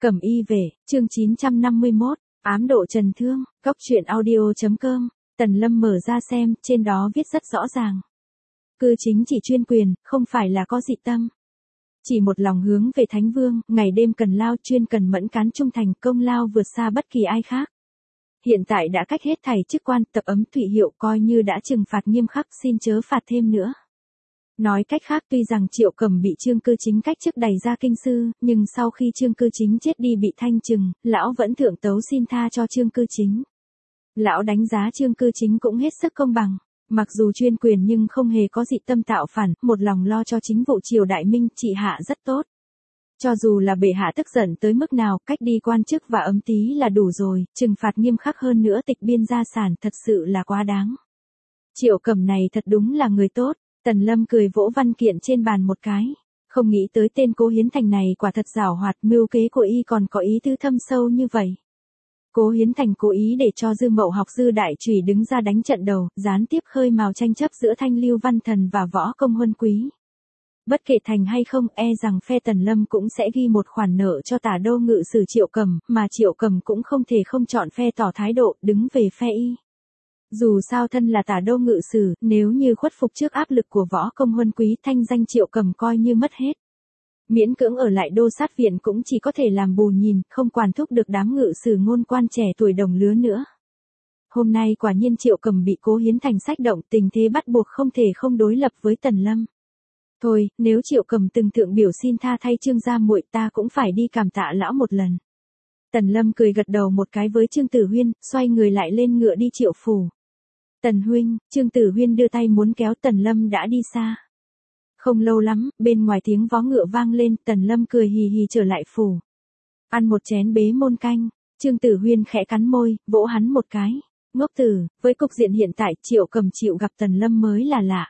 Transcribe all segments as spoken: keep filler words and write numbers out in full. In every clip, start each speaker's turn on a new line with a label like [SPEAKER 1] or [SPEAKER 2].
[SPEAKER 1] Cẩm y về, chương chín trăm năm mươi mốt, ám độ trần thương, góc truyện audio.com, Tần Lâm mở ra xem, trên đó viết rất rõ ràng. Cư chính chỉ chuyên quyền, không phải là có dị tâm. Chỉ một lòng hướng về Thánh Vương, ngày đêm cần lao chuyên cần mẫn cán trung thành, công lao vượt xa bất kỳ ai khác. Hiện tại đã cách hết thảy chức quan, tập ấm thủy hiệu coi như đã trừng phạt nghiêm khắc, xin chớ phạt thêm nữa. Nói cách khác, tuy rằng Triệu Cẩm bị Trương Cư Chính cách chức đày ra kinh sư, nhưng sau khi Trương Cư Chính chết đi bị thanh trừng, lão vẫn thượng tấu xin tha cho Trương Cư Chính. Lão đánh giá Trương Cư Chính cũng hết sức công bằng, mặc dù chuyên quyền nhưng không hề có dị tâm tạo phản, một lòng lo cho chính vụ triều đại minh, trị hạ rất tốt. Cho dù là bệ hạ tức giận tới mức nào, cách đi quan chức và ấm tí là đủ rồi, trừng phạt nghiêm khắc hơn nữa tịch biên gia sản, thật sự là quá đáng. Triệu Cẩm này thật đúng là người tốt. Tần Lâm cười vỗ văn kiện trên bàn một cái, không nghĩ tới tên Cố Hiến Thành này quả thật giảo hoạt, mưu kế của y còn có ý tứ thâm sâu như vậy. Cố Hiến Thành cố ý để cho Dư Mậu học Dư Đại Trùy đứng ra đánh trận đầu, gián tiếp khơi mào tranh chấp giữa Thanh Lưu Văn Thần và Võ Công Huân Quý. Bất kể thành hay không, e rằng phe Tần Lâm cũng sẽ ghi một khoản nợ cho Tả Đô Ngự Sử Triệu Cẩm, mà Triệu Cẩm cũng không thể không chọn phe tỏ thái độ, đứng về phe y. Dù sao thân là Tả Đô Ngự Sử, nếu như khuất phục trước áp lực của Võ Công Huân Quý, thanh danh Triệu Cẩm coi như mất hết. Miễn cưỡng ở lại đô sát viện cũng chỉ có thể làm bù nhìn, không quản thúc được đám ngự sử ngôn quan trẻ tuổi đồng lứa nữa. Hôm nay quả nhiên Triệu Cẩm bị Cố Hiến Thành sách động, tình thế bắt buộc không thể không đối lập với Tần Lâm. Thôi, nếu Triệu Cẩm từng thượng biểu xin tha thay Trương gia muội, ta cũng phải đi cảm tạ lão một lần. Tần Lâm cười gật đầu một cái với Trương Tử Huyên, xoay người lại lên ngựa đi Triệu phủ. Tần huynh, Trương Tử Huyên đưa tay muốn kéo Tần Lâm đã đi xa. Không lâu lắm, bên ngoài tiếng vó ngựa vang lên, Tần Lâm cười hì hì trở lại phủ. Ăn một chén bế môn canh, Trương Tử Huyên khẽ cắn môi, vỗ hắn một cái. Ngốc tử, với cục diện hiện tại, Triệu Cẩm chịu gặp Tần Lâm mới là lạ.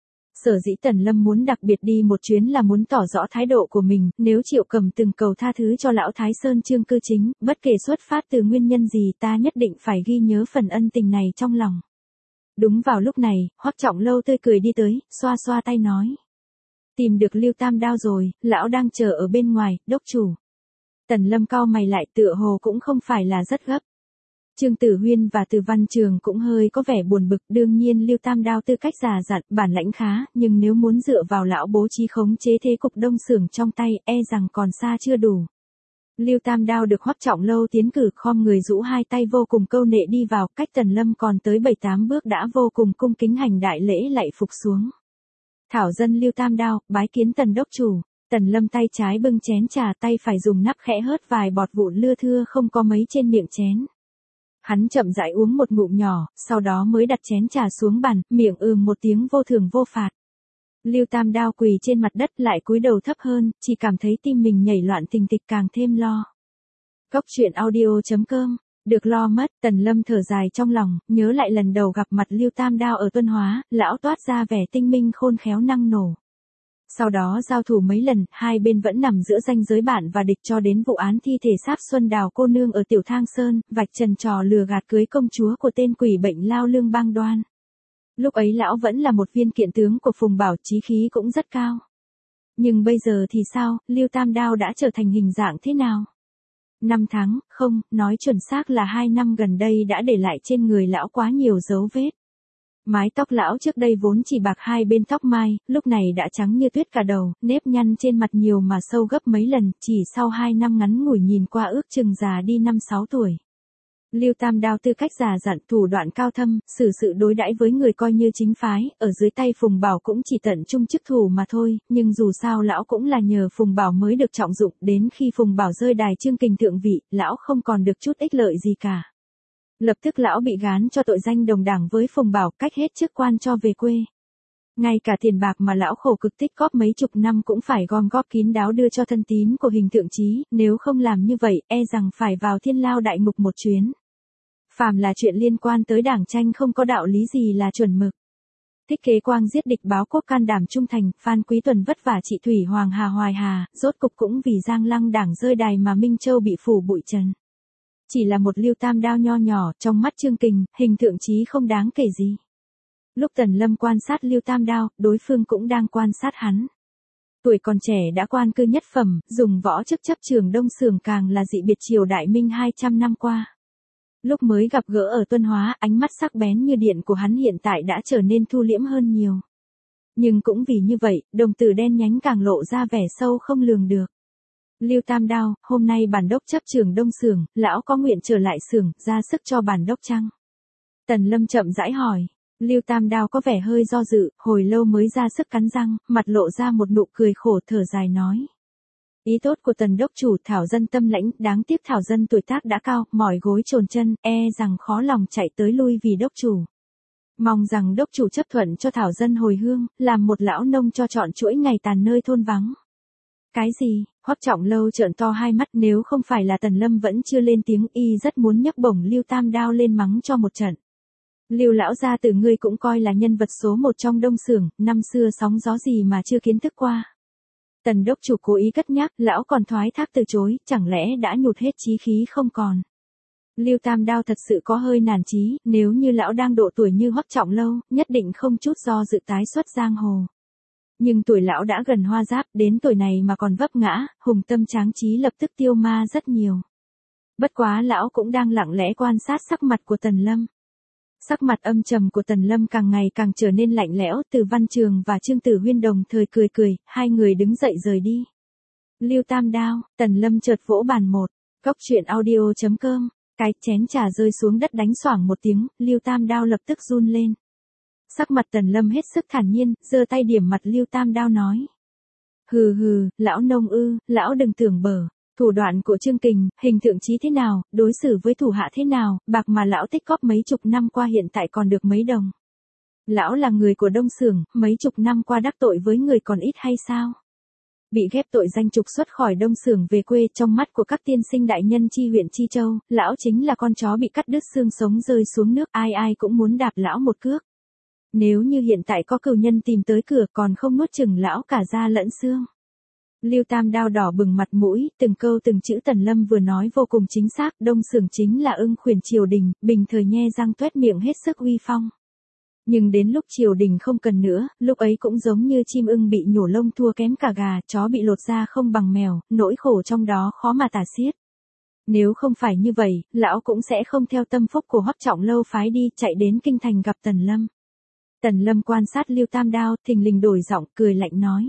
[SPEAKER 1] Sở dĩ Tần Lâm muốn đặc biệt đi một chuyến là muốn tỏ rõ thái độ của mình, nếu Triệu Cẩm từng cầu tha thứ cho lão Thái Sơn Trương Cư Chính, bất kể xuất phát từ nguyên nhân gì ta nhất định phải ghi nhớ phần ân tình này trong lòng. Đúng vào lúc này, Hoắc Trọng Lâu tươi cười đi tới, xoa xoa tay nói. Tìm được Lưu Tam Đao rồi, lão đang chờ ở bên ngoài, đốc chủ. Tần Lâm cau mày lại, tựa hồ cũng không phải là rất gấp. Trương Tử Huyên và Từ Văn Trường cũng hơi có vẻ buồn bực, đương nhiên Lưu Tam Đao tư cách già dặn, bản lãnh khá, nhưng nếu muốn dựa vào lão bố trí khống chế thế cục Đông Xưởng trong tay, e rằng còn xa chưa đủ. Lưu Tam Đao được Hoắc Trọng Lâu tiến cử, khom người rũ hai tay vô cùng câu nệ đi vào, cách Tần Lâm còn tới bảy tám bước đã vô cùng cung kính hành đại lễ lạy phục xuống. Thảo dân Lưu Tam Đao, bái kiến Tần đốc chủ. Tần Lâm tay trái bưng chén trà, tay phải dùng nắp khẽ hớt vài bọt vụn lưa thưa không có mấy trên miệng chén. Hắn chậm rãi uống một ngụm nhỏ, sau đó mới đặt chén trà xuống bàn, miệng ừm một tiếng vô thường vô phạt. Lưu Tam Đao quỳ trên mặt đất lại cúi đầu thấp hơn, chỉ cảm thấy tim mình nhảy loạn tình tịch càng thêm lo. Góc truyện audio.com, được lo mất, Tần Lâm thở dài trong lòng, nhớ lại lần đầu gặp mặt Lưu Tam Đao ở Tuân Hóa, lão toát ra vẻ tinh minh khôn khéo năng nổ. Sau đó giao thủ mấy lần, hai bên vẫn nằm giữa ranh giới bạn và địch cho đến vụ án thi thể Sáp Xuân Đào cô nương ở Tiểu Thang Sơn, vạch trần trò lừa gạt cưới công chúa của tên quỷ bệnh lao Lương Bang Đoan. Lúc ấy lão vẫn là một viên kiện tướng của Phùng Bảo, chí khí cũng rất cao. Nhưng bây giờ thì sao, Lưu Tam Đao đã trở thành hình dạng thế nào? Năm tháng, không, nói chuẩn xác là hai năm gần đây đã để lại trên người lão quá nhiều dấu vết. Mái tóc lão trước đây vốn chỉ bạc hai bên tóc mai, lúc này đã trắng như tuyết cả đầu, nếp nhăn trên mặt nhiều mà sâu gấp mấy lần, chỉ sau hai năm ngắn ngủi nhìn qua ước chừng già đi năm sáu tuổi. Lưu Tam Đao tư cách già dặn, thủ đoạn cao thâm, xử sự đối đãi với người coi như chính phái, ở dưới tay Phùng Bảo cũng chỉ tận trung chức thủ mà thôi, nhưng dù sao lão cũng là nhờ Phùng Bảo mới được trọng dụng, đến khi Phùng Bảo rơi đài Trương Kình thượng vị, lão không còn được chút ích lợi gì cả. Lập tức lão bị gán cho tội danh đồng đảng với Phùng Bảo, cách hết chức quan cho về quê. Ngay cả tiền bạc mà lão khổ cực tích góp mấy chục năm cũng phải gom góp kín đáo đưa cho thân tín của Hình Thượng Chí, nếu không làm như vậy, e rằng phải vào thiên lao đại ngục một chuyến. Phàm là chuyện liên quan tới đảng tranh không có đạo lý gì là chuẩn mực. Thích kế quang giết địch báo quốc can đảm trung thành, Phan Quý Tuần vất vả trị Thủy Hoàng Hà Hoài Hà, rốt cục cũng vì Giang Lăng đảng rơi đài mà Minh Châu bị phủ bụi trần. Chỉ là một Lưu Tam Đao nho nhỏ, trong mắt Trương Kình, Hình Thượng Chí không đáng kể gì. Lúc Tần Lâm quan sát Lưu Tam Đao, đối phương cũng đang quan sát hắn. Tuổi còn trẻ đã quan cư nhất phẩm, dùng võ chức chấp trường Đông Xưởng càng là dị biệt triều đại Minh hai trăm năm qua. Lúc mới gặp gỡ ở Tuân Hóa, ánh mắt sắc bén như điện của hắn hiện tại đã trở nên thu liễm hơn nhiều. Nhưng cũng vì như vậy, đồng tử đen nhánh càng lộ ra vẻ sâu không lường được. Lưu Tam Đao, hôm nay bản đốc chấp trường Đông Xưởng, lão có nguyện trở lại xưởng, ra sức cho bản đốc chăng? Tần Lâm chậm rãi hỏi. Lưu Tam Đao có vẻ hơi do dự, hồi lâu mới ra sức cắn răng, mặt lộ ra một nụ cười khổ thở dài nói. Ý tốt của Tần đốc chủ Thảo dân tâm lãnh, đáng tiếc Thảo dân tuổi tác đã cao, mỏi gối chồn chân, e rằng khó lòng chạy tới lui vì đốc chủ. Mong rằng đốc chủ chấp thuận cho Thảo dân hồi hương, làm một lão nông cho trọn chuỗi ngày tàn nơi thôn vắng. Cái gì? Hoắc Trọng Lâu trợn to hai mắt, nếu không phải là Tần Lâm vẫn chưa lên tiếng, y rất muốn nhấc bổng Lưu Tam Đao lên mắng cho một trận. Lưu lão gia tử ngươi cũng coi là nhân vật số một trong Đông Xưởng, năm xưa sóng gió gì mà chưa kiến thức qua. Tần đốc chủ cố ý cất nhắc, lão còn thoái thác từ chối, chẳng lẽ đã nhụt hết chí khí không còn. Lưu Tam Đao thật sự có hơi nản chí, nếu như lão đang độ tuổi như Hoắc Trọng Lâu, nhất định không chút do dự tái xuất giang hồ. Nhưng tuổi lão đã gần hoa giáp, đến tuổi này mà còn vấp ngã, hùng tâm tráng trí lập tức tiêu ma rất nhiều. Bất quá lão cũng đang lặng lẽ quan sát sắc mặt của Tần Lâm. Sắc mặt âm trầm của Tần Lâm càng ngày càng trở nên lạnh lẽo, Từ Văn Trường và Trương Tử Huyên đồng thời cười cười, hai người đứng dậy rời đi. Lưu Tam Đao, Tần Lâm chợt vỗ bàn một, góc truyện audio chấm com, cái chén trà rơi xuống đất đánh xoảng một tiếng, Lưu Tam Đao lập tức run lên. Sắc mặt Tần Lâm hết sức thản nhiên, giơ tay điểm mặt Lưu Tam Đao nói. Hừ hừ, lão nông ư, lão đừng tưởng bở. Thủ đoạn của Trương Kình, hình tượng chí thế nào, đối xử với thủ hạ thế nào, bạc mà lão tích góp mấy chục năm qua hiện tại còn được mấy đồng. Lão là người của Đông Xưởng, mấy chục năm qua đắc tội với người còn ít hay sao? Bị ghép tội danh trục xuất khỏi Đông Xưởng về quê, trong mắt của các tiên sinh đại nhân chi huyện Chi Châu, lão chính là con chó bị cắt đứt xương sống rơi xuống nước, ai ai cũng muốn đạp lão một cước. Nếu như hiện tại có cừu nhân tìm tới cửa còn không nuốt chửng lão cả da lẫn xương. Lưu Tam Đao đỏ bừng mặt mũi, từng câu từng chữ Tần Lâm vừa nói vô cùng chính xác, Đông Xưởng chính là ưng khuyển triều đình, bình thời nhe răng toét miệng hết sức uy phong. Nhưng đến lúc triều đình không cần nữa, lúc ấy cũng giống như chim ưng bị nhổ lông thua kém cả gà, chó bị lột da không bằng mèo, nỗi khổ trong đó khó mà tả xiết. Nếu không phải như vậy, lão cũng sẽ không theo tâm phúc của Hoắc Trọng Lâu phái đi, chạy đến kinh thành gặp Tần Lâm. Tần Lâm quan sát Lưu Tam Đao, thình lình đổi giọng, cười lạnh nói.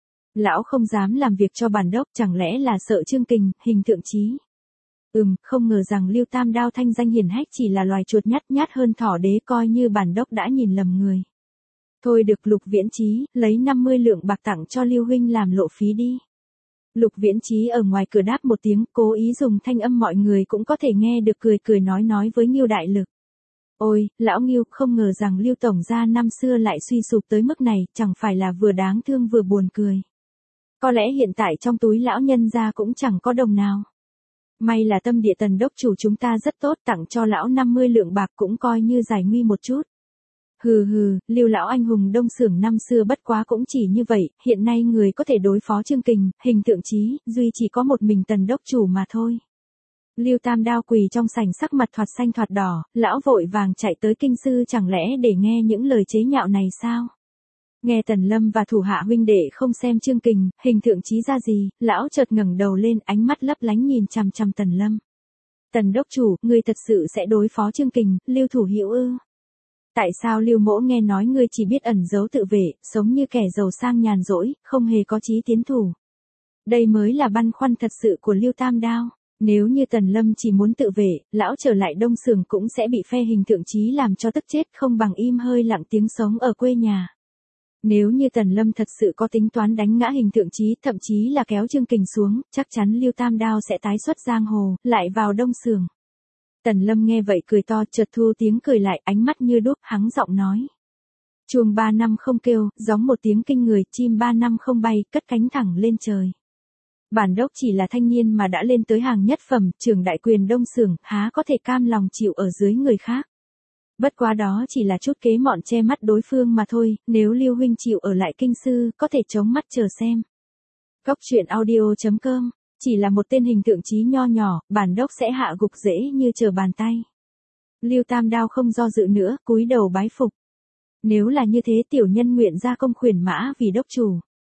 [SPEAKER 1] Lão không dám làm việc cho bản đốc, chẳng lẽ là sợ Trương Kình, hình tượng chí. Ừm, không ngờ rằng Lưu Tam Đao thanh danh hiển hách chỉ là loài chuột nhát nhát hơn thỏ đế, coi như bản đốc đã nhìn lầm người. Thôi được, Lục Viễn Chí, lấy năm mươi lượng bạc tặng cho Lưu huynh làm lộ phí đi. Lục Viễn Chí ở ngoài cửa đáp một tiếng, cố ý dùng thanh âm mọi người cũng có thể nghe được, cười cười nói nói với Ngưu Đại Lực. Ôi, lão Ngưu, không ngờ rằng Lưu tổng gia năm xưa lại suy sụp tới mức này, chẳng phải là vừa đáng thương vừa buồn cười. Có lẽ hiện tại trong túi lão nhân gia cũng chẳng có đồng nào. May là tâm địa Tần đốc chủ chúng ta rất tốt, tặng cho lão năm mươi lượng bạc cũng coi như giải nguy một chút. Hừ hừ, Lưu lão anh hùng Đông Xưởng năm xưa bất quá cũng chỉ như vậy, hiện nay người có thể đối phó Trương Kình, hình tượng chí, duy chỉ có một mình Tần đốc chủ mà thôi. Lưu Tam Đao quỳ trong sảnh, sắc mặt thoạt xanh thoạt đỏ, lão vội vàng chạy tới kinh sư, chẳng lẽ để nghe những lời chế nhạo này sao? Nghe Tần Lâm và thủ hạ huynh đệ không xem Trương Kình, hình tượng chí ra gì, lão chợt ngẩng đầu lên, ánh mắt lấp lánh nhìn chằm chằm Tần Lâm. Tần đốc chủ, ngươi thật sự sẽ đối phó Trương Kình, Lưu thủ hữu ư? Tại sao Lưu mỗ nghe nói ngươi chỉ biết ẩn giấu tự vệ, sống như kẻ giàu sang nhàn rỗi, không hề có chí tiến thủ? Đây mới là băn khoăn thật sự của Lưu Tam Đao. Nếu như Tần Lâm chỉ muốn tự vệ, lão trở lại Đông Xưởng cũng sẽ bị phe hình tượng chí làm cho tức chết, không bằng im hơi lặng tiếng sống ở quê nhà. Nếu như Tần Lâm thật sự có tính toán đánh ngã hình tượng chí, thậm chí là kéo Trương Kình xuống, chắc chắn Lưu Tam Đao sẽ tái xuất giang hồ, lại vào Đông Xưởng. Tần Lâm nghe vậy cười to, chợt thu tiếng cười lại, ánh mắt như đuốc, hắng giọng nói. Chuông ba năm không kêu, gióng một tiếng kinh người, chim ba năm không bay, cất cánh thẳng lên trời. Bản đốc chỉ là thanh niên mà đã lên tới hàng nhất phẩm, trưởng đại quyền Đông Xưởng, há có thể cam lòng chịu ở dưới người khác. Bất quá đó chỉ là chút kế mọn che mắt đối phương mà thôi, nếu Lưu huynh chịu ở lại kinh sư, có thể chống mắt chờ xem. Góc truyện audio chấm com, chỉ là một tên hình tượng chí nho nhỏ, bản đốc sẽ hạ gục dễ như trở bàn tay. Lưu Tam Đao không do dự nữa, cúi đầu bái phục. Nếu là như thế, tiểu nhân nguyện ra công khuyển mã vì đốc chủ.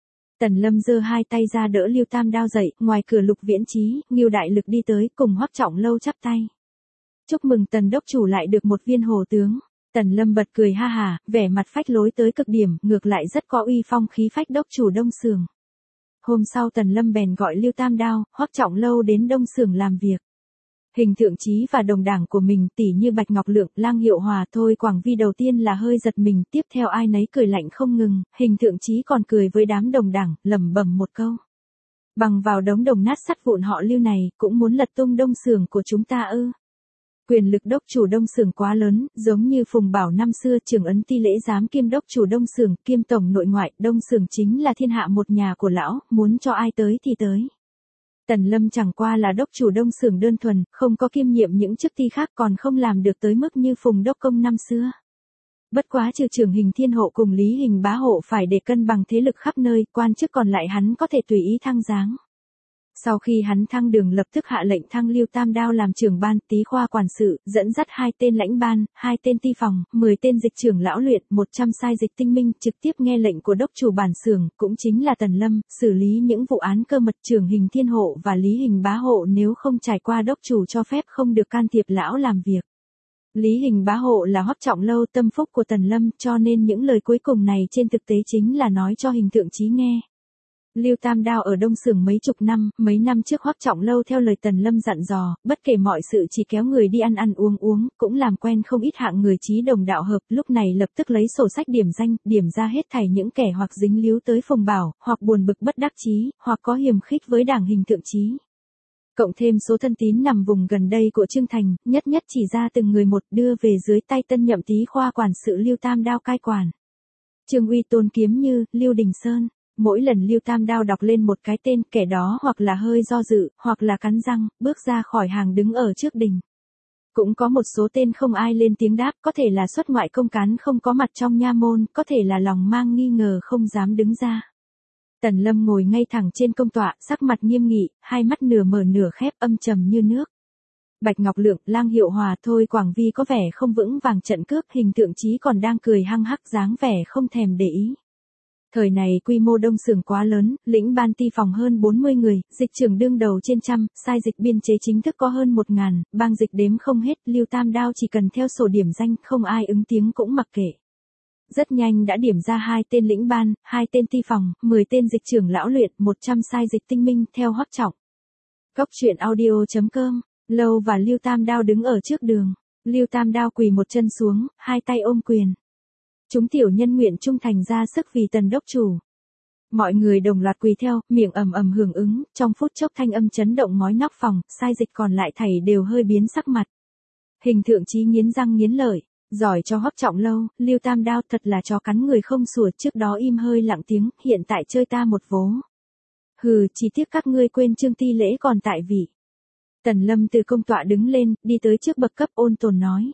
[SPEAKER 1] Tần Lâm giơ hai tay ra đỡ Lưu Tam Đao dậy, ngoài cửa Lục Viễn Chí, Ngưu Đại Lực đi tới, cùng Hoắc Trọng Lâu chắp tay. Chúc mừng Tần đốc chủ lại được một viên hồ tướng. Tần Lâm bật cười ha hả, vẻ mặt phách lối tới cực điểm, ngược lại rất có uy phong khí phách đốc chủ Đông Sường. Hôm sau Tần Lâm bèn gọi Lưu Tam Đao, Hoắc Trọng Lâu đến Đông Sường làm việc. Hình Thượng Chí và đồng đảng của mình tỷ như Bạch Ngọc Lượng, Lang Hiệu Hòa thôi Quảng Vi đầu tiên là hơi giật mình, tiếp theo ai nấy cười lạnh không ngừng, Hình Thượng Chí còn cười với đám đồng đảng, lẩm bẩm một câu. Bằng vào đống đồng nát sắt vụn họ Lưu này, cũng muốn lật tung Đông Sường của chúng ta ư? Quyền lực đốc chủ Đông Sường quá lớn, giống như Phùng Bảo năm xưa Trường Ấn Ti Lễ giám kiêm đốc chủ Đông Sường, kiêm tổng nội ngoại, Đông Sường chính là thiên hạ một nhà của lão, muốn cho ai tới thì tới. Tần Lâm chẳng qua là đốc chủ Đông Sường đơn thuần, không có kiêm nhiệm những chức ty khác, còn không làm được tới mức như Phùng đốc công năm xưa. Bất quá trừ Trưởng Hình Thiên Hộ cùng Lý Hình Bá Hộ phải để cân bằng thế lực khắp nơi, quan chức còn lại hắn có thể tùy ý thăng giáng. Sau khi hắn thăng đường lập tức hạ lệnh thăng Lưu Tam Đao làm trưởng ban, Tý khoa quản sự, dẫn dắt hai tên lãnh ban, hai tên ty phòng, mười tên dịch trưởng lão luyện, một trăm sai dịch tinh minh, trực tiếp nghe lệnh của đốc chủ bản xưởng, cũng chính là Tần Lâm, xử lý những vụ án cơ mật. Trưởng Hình Thiên Hộ và Lý Hình Bá Hộ nếu không trải qua đốc chủ cho phép không được can thiệp lão làm việc. Lý Hình Bá Hộ là Hoắc Trọng Lâu tâm phúc của Tần Lâm, cho nên những lời cuối cùng này trên thực tế chính là nói cho Hình Thượng Chí nghe. Lưu Tam Đao ở Đông Sường mấy chục năm, mấy năm trước Hoắc Trọng Lâu theo lời Tần Lâm dặn dò, bất kể mọi sự chỉ kéo người đi ăn ăn uống uống, cũng làm quen không ít hạng người chí đồng đạo hợp, lúc này lập tức lấy sổ sách điểm danh, điểm ra hết thảy những kẻ hoặc dính líu tới Phùng Bảo, hoặc buồn bực bất đắc chí, hoặc có hiềm khích với đảng Hình Thượng Chí. Cộng thêm số thân tín nằm vùng gần đây của Trương Thành, nhất nhất chỉ ra từng người một đưa về dưới tay tân nhậm Tý khoa quản sự Lưu Tam Đao cai quản. Trương Uy Tôn Kiếm Như, Lưu Đình Sơn. Mỗi lần Lưu Tam Đao đọc lên một cái tên, kẻ đó hoặc là hơi do dự, hoặc là cắn răng, bước ra khỏi hàng đứng ở trước đình. Cũng có một số tên không ai lên tiếng đáp, có thể là xuất ngoại công cán không có mặt trong nha môn, có thể là lòng mang nghi ngờ không dám đứng ra. Tần Lâm ngồi ngay thẳng trên công tọa, sắc mặt nghiêm nghị, hai mắt nửa mở nửa khép, âm trầm như nước. Bạch Ngọc Lượng, Lang Hiệu Hòa thôi Quảng Vi có vẻ không vững vàng trận cướp, Hình Thượng Chí còn đang cười hăng hắc dáng vẻ không thèm để ý. Thời này quy mô Đông Sường quá lớn, lĩnh ban ty phòng hơn bốn mươi người, dịch trưởng đương đầu trên trăm, sai dịch biên chế chính thức có hơn một ngàn, bang dịch đếm không hết, Lưu Tam Đao chỉ cần theo sổ điểm danh, không ai ứng tiếng cũng mặc kệ. Rất nhanh đã điểm ra hai tên lĩnh ban, hai tên ty phòng, mười tên dịch trưởng lão luyện, một trăm sai dịch tinh minh, theo Hoắc Trọng. Cốc truyện audio chấm com, Lâu và Lưu Tam Đao đứng ở trước đường. Lưu Tam Đao quỳ một chân xuống, hai tay ôm quyền. Chúng tiểu nhân nguyện trung thành ra sức vì Tần đốc chủ. Mọi người đồng loạt quỳ theo, miệng ầm ầm hưởng ứng, trong phút chốc thanh âm chấn động ngói nóc phòng, sai dịch còn lại thảy đều hơi biến sắc mặt. Hình Thượng Chí nghiến răng nghiến lợi, giỏi cho Hoắc Trọng Lâu, Lưu Tam Đao thật là chó cắn người không sủa, trước đó im hơi lặng tiếng, hiện tại chơi ta một vố. Hừ, chỉ tiếc các ngươi quên Trương Ti Lễ còn tại vị. Tần Lâm từ công tọa đứng lên, đi tới trước bậc cấp ôn tồn nói.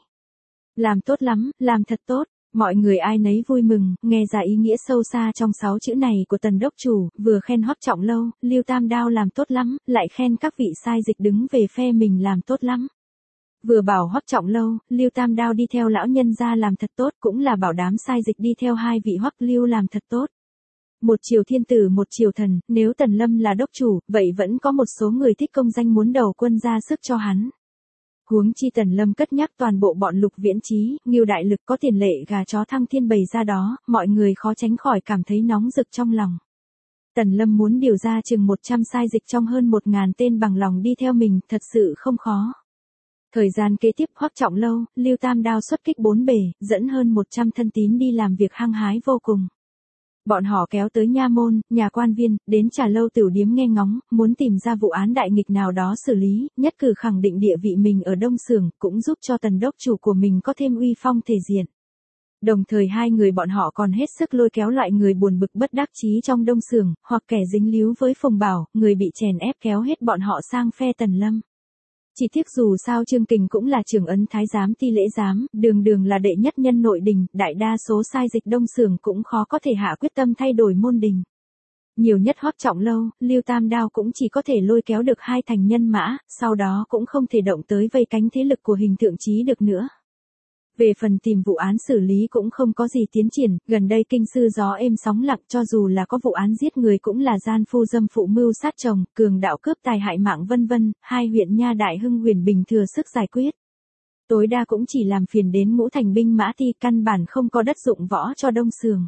[SPEAKER 1] Làm tốt lắm, làm thật tốt. Mọi người ai nấy vui mừng, nghe ra ý nghĩa sâu xa trong sáu chữ này của Tần đốc chủ, vừa khen Hoắc Trọng Lâu, Lưu Tam Đao làm tốt lắm, lại khen các vị sai dịch đứng về phe mình làm tốt lắm. Vừa bảo Hoắc Trọng Lâu, Lưu Tam Đao đi theo lão nhân gia làm thật tốt, cũng là bảo đám sai dịch đi theo hai vị Hoắc Lưu làm thật tốt. Một triều thiên tử một triều thần, nếu Tần Lâm là đốc chủ, vậy vẫn có một số người thích công danh muốn đầu quân ra sức cho hắn. Huống chi Tần Lâm cất nhắc toàn bộ bọn Lục Viễn Chí, Ngưu Đại Lực có tiền lệ gà chó thăng thiên bày ra đó, mọi người khó tránh khỏi cảm thấy nóng rực trong lòng. Tần Lâm muốn điều ra chừng một trăm sai dịch trong hơn một ngàn tên bằng lòng đi theo mình, thật sự không khó. Thời gian kế tiếp Hoắc Trọng Lâu, Lưu Tam Đao xuất kích bốn bề, dẫn hơn một trăm thân tín đi làm việc hăng hái vô cùng. Bọn họ kéo tới nha môn, nhà quan viên, đến trà lâu tiểu điếm nghe ngóng, muốn tìm ra vụ án đại nghịch nào đó xử lý, nhất cử khẳng định địa vị mình ở Đông Sường, cũng giúp cho Tần đốc chủ của mình có thêm uy phong thể diện. Đồng thời hai người bọn họ còn hết sức lôi kéo loại người buồn bực bất đắc chí trong Đông Sường, hoặc kẻ dính líu với Phùng Bảo, người bị chèn ép kéo hết bọn họ sang phe Tần Lâm. Chỉ tiếc dù sao Trương Kình cũng là trưởng ấn thái giám ti lễ giám, đường đường là đệ nhất nhân nội đình, đại đa số sai dịch Đông Sường cũng khó có thể hạ quyết tâm thay đổi môn đình. Nhiều nhất Hoắc Trọng Lâu, Lưu Tam Đao cũng chỉ có thể lôi kéo được hai thành nhân mã, sau đó cũng không thể động tới vây cánh thế lực của Hình Thượng Chí được nữa. Về phần tìm vụ án xử lý cũng không có gì tiến triển, gần đây kinh sư gió êm sóng lặng, cho dù là có vụ án giết người cũng là gian phu dâm phụ mưu sát chồng, cường đạo cướp tài hại mạng vân vân, hai huyện Nha Đại Hưng Huyền Bình thừa sức giải quyết. Tối đa cũng chỉ làm phiền đến ngũ thành binh mã ti, căn bản không có đất dụng võ cho Đông Sường.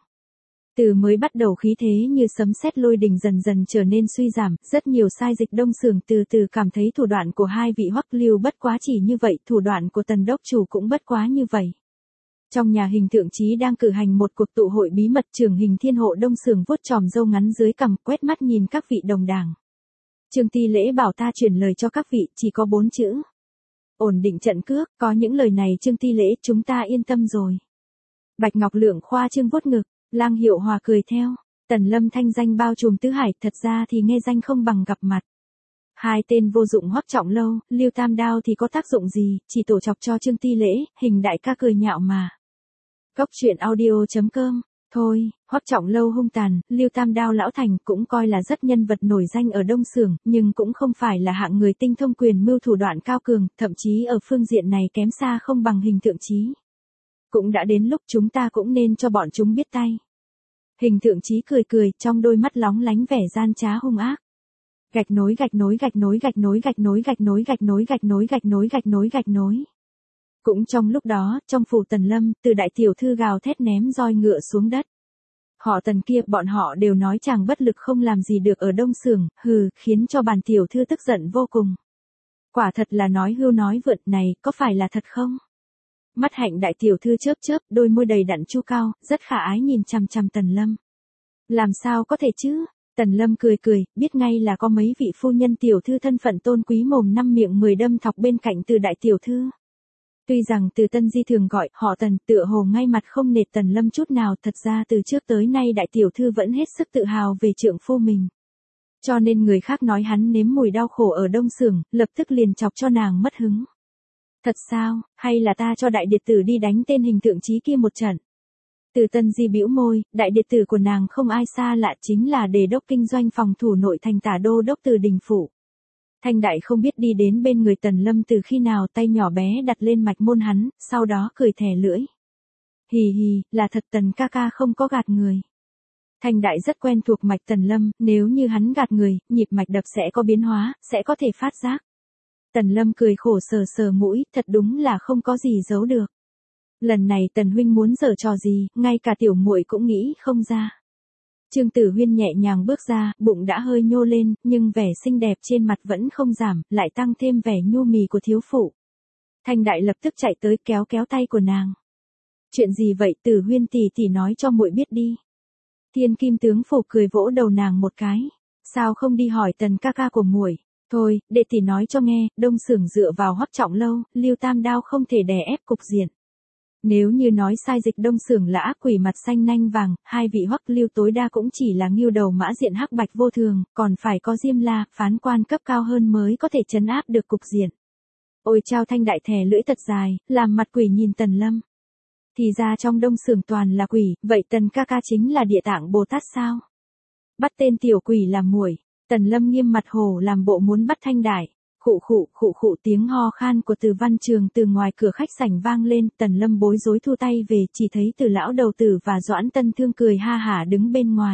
[SPEAKER 1] Từ mới bắt đầu khí thế như sấm sét lôi đình dần dần trở nên suy giảm, rất nhiều sai dịch Đông Sường từ từ cảm thấy thủ đoạn của hai vị Hoắc Lưu bất quá chỉ như vậy, thủ đoạn của Tần đốc chủ cũng bất quá như vậy. Trong nhà Hình Thượng Chí đang cử hành một cuộc tụ hội bí mật, trưởng Hình Thiên Hộ Đông Sường vuốt chòm râu ngắn dưới cằm, quét mắt nhìn các vị đồng đảng. Trương Ti Lễ bảo ta truyền lời cho các vị, chỉ có bốn chữ. Ổn định trận cước, có những lời này Trương Ti Lễ chúng ta yên tâm rồi. Bạch Ngọc Lượng khoa trương vuốt ngực, Lang Hiệu Hòa cười theo, Tần Lâm thanh danh bao trùm tứ hải, thật ra thì nghe danh không bằng gặp mặt. Hai tên vô dụng Hoắc Trọng Lâu, Lưu Tam Đao thì có tác dụng gì, chỉ tổ chọc cho Trương Ti Lễ, Hình đại ca cười nhạo mà. Cốc truyện audio chấm com, thôi, Hoắc Trọng Lâu hung tàn, Lưu Tam Đao lão thành cũng coi là rất nhân vật nổi danh ở Đông Sường, nhưng cũng không phải là hạng người tinh thông quyền mưu thủ đoạn cao cường, thậm chí ở phương diện này kém xa không bằng Hình Thượng Chí. Cũng đã đến lúc chúng ta cũng nên cho bọn chúng biết tay. Hình Thượng Chí cười cười, trong đôi mắt lóng lánh vẻ gian trá hung ác. Gạch nối gạch nối gạch nối gạch nối gạch nối gạch nối gạch nối gạch nối gạch nối gạch nối gạch nối. Cũng trong lúc đó, trong phủ Tần Lâm, từ đại tiểu thư gào thét ném roi ngựa xuống đất. Họ Tần kia, bọn họ đều nói chàng bất lực không làm gì được ở Đông Sường, hừ, khiến cho bàn tiểu thư tức giận vô cùng. Quả thật là nói hưu nói vượt, này, có phải là thật không? Mắt Hạnh đại tiểu thư chớp chớp, đôi môi đầy đặn chu cao, rất khả ái nhìn chằm chằm Tần Lâm. Làm sao có thể chứ? Tần Lâm cười cười, biết ngay là có mấy vị phu nhân tiểu thư thân phận tôn quý mồm năm miệng mười đâm thọc bên cạnh từ đại tiểu thư. Tuy rằng từ Tân Di thường gọi họ Tần, tựa hồ ngay mặt không nể Tần Lâm chút nào, thật ra từ trước tới nay đại tiểu thư vẫn hết sức tự hào về trượng phu mình. Cho nên người khác nói hắn nếm mùi đau khổ ở Đông Sường, lập tức liền chọc cho nàng mất hứng. Thật sao, hay là ta cho đại điệt tử đi đánh tên Hình Thượng Chí kia một trận? Từ Tân Di bĩu môi, đại điệt tử của nàng không ai xa lạ, chính là đề đốc kinh doanh phòng thủ nội thành Tả Đô đốc Từ Đình Phủ. Thanh đại không biết đi đến bên người Tần Lâm từ khi nào, tay nhỏ bé đặt lên mạch môn hắn, sau đó cười thè lưỡi. Hì hì, là thật Tần ca ca không có gạt người. Thanh đại rất quen thuộc mạch Tần Lâm, nếu như hắn gạt người, nhịp mạch đập sẽ có biến hóa, sẽ có thể phát giác. Tần Lâm cười khổ sờ sờ mũi, thật đúng là không có gì giấu được. Lần này Tần huynh muốn giở trò gì, ngay cả tiểu muội cũng nghĩ không ra. Trương Tử Huyên nhẹ nhàng bước ra, bụng đã hơi nhô lên, nhưng vẻ xinh đẹp trên mặt vẫn không giảm, lại tăng thêm vẻ nhu mì của thiếu phụ. Thanh đại lập tức chạy tới kéo kéo tay của nàng. Chuyện gì vậy Tử Huyên tỷ tỷ nói cho muội biết đi. Thiên Kim tướng phủ cười vỗ đầu nàng một cái. Sao không đi hỏi Tần ca ca của muội? Thôi, để tỷ nói cho nghe, Đông Sường dựa vào Hoắc Trọng Lâu, Lưu Tam Đao không thể đè ép cục diện. Nếu như nói sai dịch Đông Sường là ác quỷ mặt xanh nanh vàng, hai vị Hoắc Lưu tối đa cũng chỉ là ngưu đầu mã diện hắc bạch vô thường, còn phải có Diêm La, phán quan cấp cao hơn mới có thể trấn áp được cục diện. Ôi chao, Thanh đại thè lưỡi thật dài, làm mặt quỷ nhìn Tần Lâm. Thì ra trong Đông Sường toàn là quỷ, vậy Tần ca ca chính là Địa Tạng Bồ Tát sao? Bắt tên tiểu quỷ làm muội. Tần Lâm nghiêm mặt hồ làm bộ muốn bắt Thanh đại. Khụ khụ khụ khụ, tiếng ho khan của Từ Văn Trường từ ngoài cửa khách sảnh vang lên, Tần Lâm bối rối thu tay về, chỉ thấy Từ lão đầu tử và Doãn Tân Thương cười ha hả đứng bên ngoài.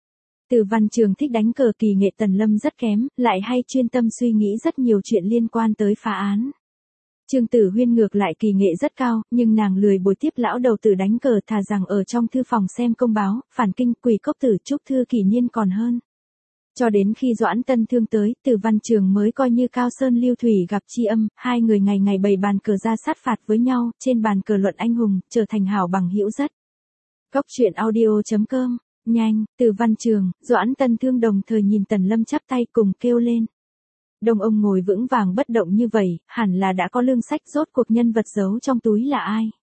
[SPEAKER 1] Từ Văn Trường thích đánh cờ kỳ nghệ, Tần Lâm rất kém, lại hay chuyên tâm suy nghĩ rất nhiều chuyện liên quan tới phá án. Trương Tử Huyên ngược lại kỳ nghệ rất cao, nhưng nàng lười bồi tiếp lão đầu tử đánh cờ, thà rằng ở trong thư phòng xem công báo, phản kinh, quỷ cốc tử, trúc thư kỷ niên còn hơn. Cho đến khi Doãn Tân Thương tới, Từ Văn Trường mới coi như Cao Sơn Lưu Thủy gặp tri âm, hai người ngày ngày bày bàn cờ ra sát phạt với nhau, trên bàn cờ luận anh hùng, trở thành hảo bằng hữu rất. Cốc truyện audio chấm com, nhanh, Từ Văn Trường, Doãn Tân Thương đồng thời nhìn Tần Lâm chắp tay cùng kêu lên. Đông ông ngồi vững vàng bất động như vậy, hẳn là đã có lương sách, rốt cuộc nhân vật giấu trong túi là ai.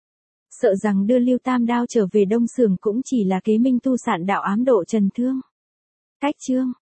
[SPEAKER 1] Sợ rằng đưa Lưu Tam Đao trở về Đông Sường cũng chỉ là kế minh tu sạn đạo ám độ Trần Thương. Cách chương